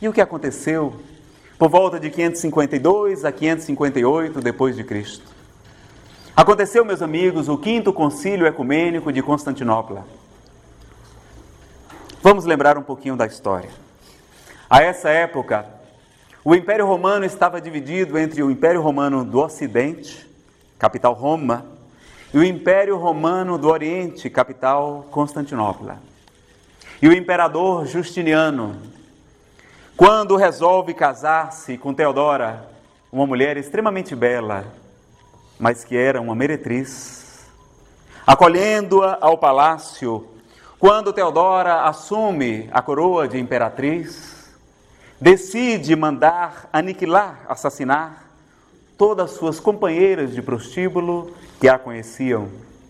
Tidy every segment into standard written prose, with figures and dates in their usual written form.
E o que aconteceu por volta de 552 a 558 depois de Cristo? Aconteceu, meus amigos, o 5º Concílio Ecumênico de Constantinopla. Vamos lembrar um pouquinho da história. A essa época, o Império Romano estava dividido entre o Império Romano do Ocidente, capital Roma, e o Império Romano do Oriente, capital Constantinopla. E o imperador Justiniano, quando resolve casar-se com Teodora, uma mulher extremamente bela, mas que era uma meretriz, acolhendo-a ao palácio, quando Teodora assume a coroa de imperatriz, decide mandar aniquilar, assassinar todas as suas companheiras de prostíbulo que a conheciam.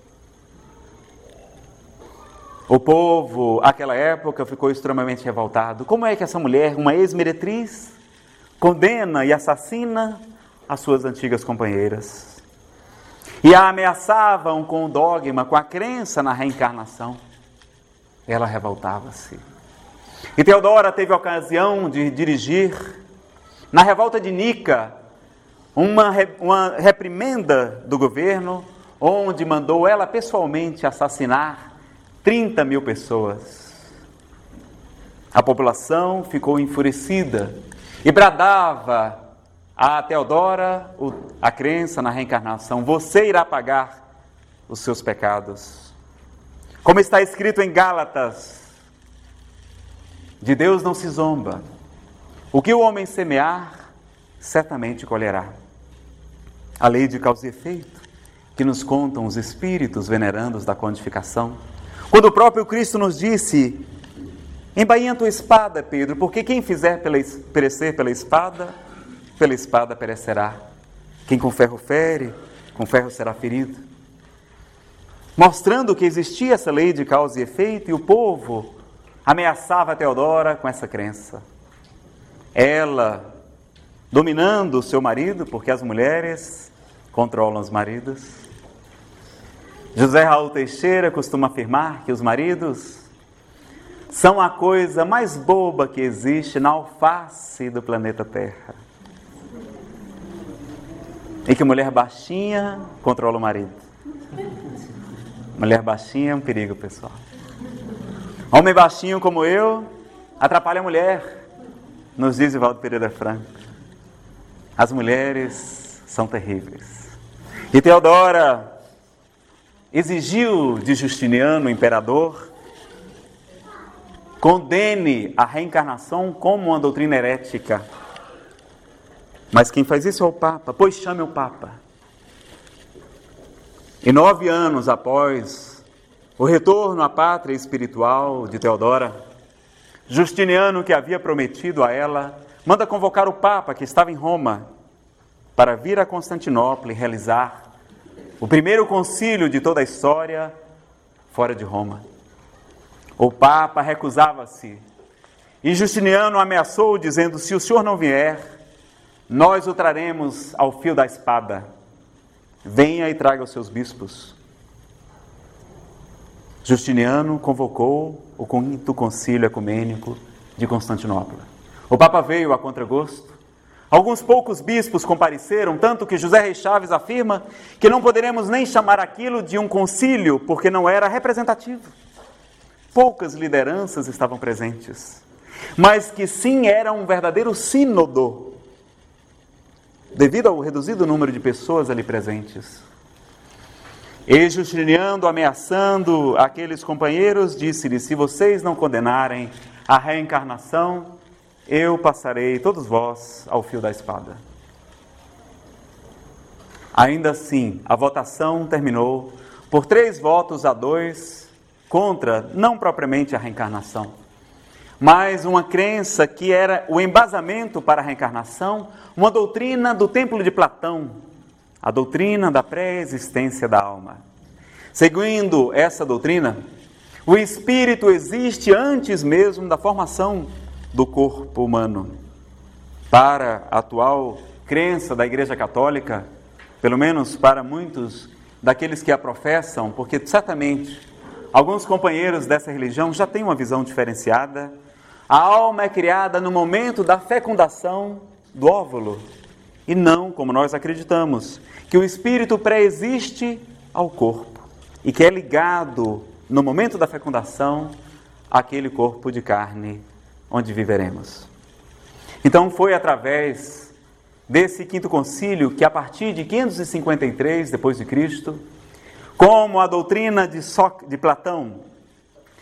O povo, naquela época, ficou extremamente revoltado. Como é que essa mulher, uma ex-meretriz, condena e assassina as suas antigas companheiras? E a ameaçavam com o dogma, com a crença na reencarnação. Ela revoltava-se. E Teodora teve a ocasião de dirigir, na revolta de Nica, uma reprimenda do governo, onde mandou ela pessoalmente assassinar 30.000 pessoas. A população ficou enfurecida e bradava a Teodora a crença na reencarnação: você irá pagar os seus pecados. Como está escrito em Gálatas, de Deus não se zomba. O que o homem semear, certamente colherá. A lei de causa e efeito, que nos contam os espíritos venerandos da codificação. Quando o próprio Cristo nos disse: embainha a tua espada, Pedro, porque quem fizer perecer pela espada perecerá. Quem com ferro fere, com ferro será ferido. Mostrando que existia essa lei de causa e efeito, e o povo ameaçava a Teodora com essa crença. Ela, dominando o seu marido, porque as mulheres controlam os maridos. José Raul Teixeira costuma afirmar que os maridos são a coisa mais boba que existe na alface do planeta Terra. E que mulher baixinha controla o marido. Mulher baixinha é um perigo, pessoal. Homem baixinho como eu atrapalha a mulher, nos diz Evaldo Pereira Franco. As mulheres são terríveis. E Teodora exigiu de Justiniano, o imperador, condene a reencarnação como uma doutrina herética. Mas quem faz isso é o Papa, pois chame o Papa. E 9 anos após o retorno à pátria espiritual de Teodora, Justiniano, que havia prometido a ela, manda convocar o Papa, que estava em Roma, para vir a Constantinopla e realizar o primeiro concílio de toda a história fora de Roma. O Papa recusava-se e Justiniano ameaçou, dizendo: se o senhor não vier, nós o traremos ao fio da espada. Venha e traga os seus bispos. Justiniano convocou o 5º Concílio Ecumênico de Constantinopla. O Papa veio a contragosto. Alguns poucos bispos compareceram, tanto que José Reis Chaves afirma que não poderemos nem chamar aquilo de um concílio, porque não era representativo. Poucas lideranças estavam presentes, mas que sim era um verdadeiro sínodo, devido ao reduzido número de pessoas ali presentes. E Justiniano, ameaçando aqueles companheiros, disse-lhes: se vocês não condenarem a reencarnação, eu passarei todos vós ao fio da espada. Ainda assim, a votação terminou por 3-2 contra, não propriamente a reencarnação, mas uma crença que era o embasamento para a reencarnação, uma doutrina do Templo de Platão, a doutrina da pré-existência da alma. Seguindo essa doutrina, o espírito existe antes mesmo da formação do corpo humano. Para a atual crença da Igreja Católica, pelo menos para muitos daqueles que a professam, porque certamente alguns companheiros dessa religião já têm uma visão diferenciada, A alma é criada no momento da fecundação do óvulo. E não, como nós acreditamos, que o espírito pré-existe ao corpo e que é ligado, no momento da fecundação, àquele corpo de carne onde viveremos. Então foi através desse quinto concílio que, a partir de 553 depois de Cristo, como a doutrina de Platão